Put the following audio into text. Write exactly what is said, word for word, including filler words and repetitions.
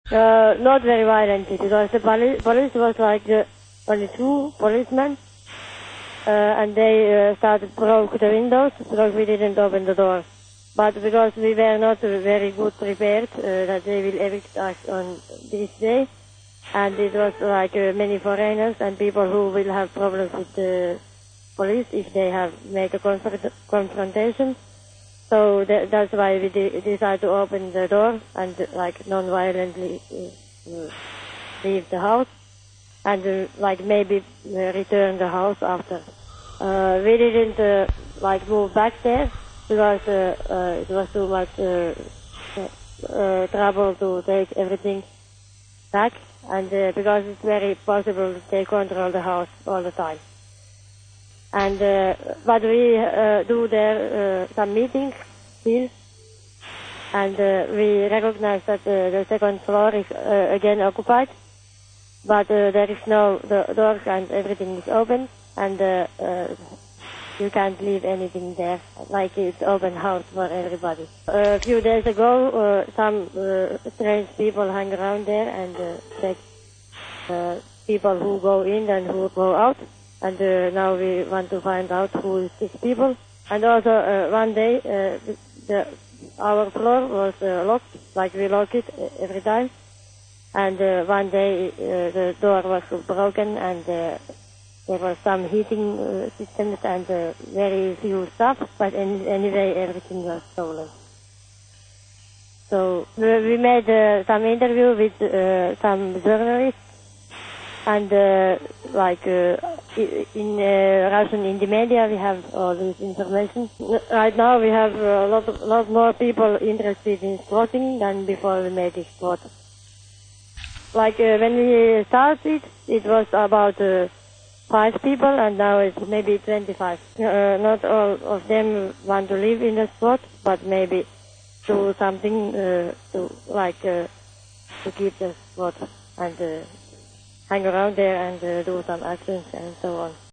Uh, not very violently, because the police, police was like uh, only two policemen, uh, and they uh, started broke the windows because we didn't open the door. But because we were not uh, very good prepared uh, that they will evict us on this day, and it was like uh, many foreigners and people who will have problems with the police if they have make a confront confrontation. So th that's why we de decided to open the door and uh, like non-violently uh, leave the house and uh, like maybe uh, return the house after. Uh, we didn't uh, like move back there because uh, uh, it was too much uh, uh, trouble to take everything back, and uh, because it's very possible that they control the house all the time. And uh, but we uh, do there uh, some meetings still, and uh, we recognize that uh, the second floor is uh, again occupied, but uh, there is no the doors and everything is open, and uh, uh, you can't leave anything there, like it's open house for everybody. Uh, a few days ago, uh, some uh, strange people hang around there and uh, check uh, people who go in and who go out. And uh, now we want to find out who is these people. And also uh, one day uh, the, our floor was uh, locked, like we lock it every time. And uh, one day uh, the door was broken and uh, there was some heating uh, systems and uh, very few stuff. But any, anyway, everything was stolen. So we made uh, some interview with uh, some journalists. And uh, like uh, in uh, Russian in the media, we have all this information. Right now, we have a lot, of, lot more people interested in squatting than before we made this squat. Like uh, when we started, it was about uh, five people, and now it's maybe twenty-five. Uh, not all of them want to live in the squat, but maybe do something uh, to like uh, to keep the squat and. Uh, hang around there and uh, do some actions and so on.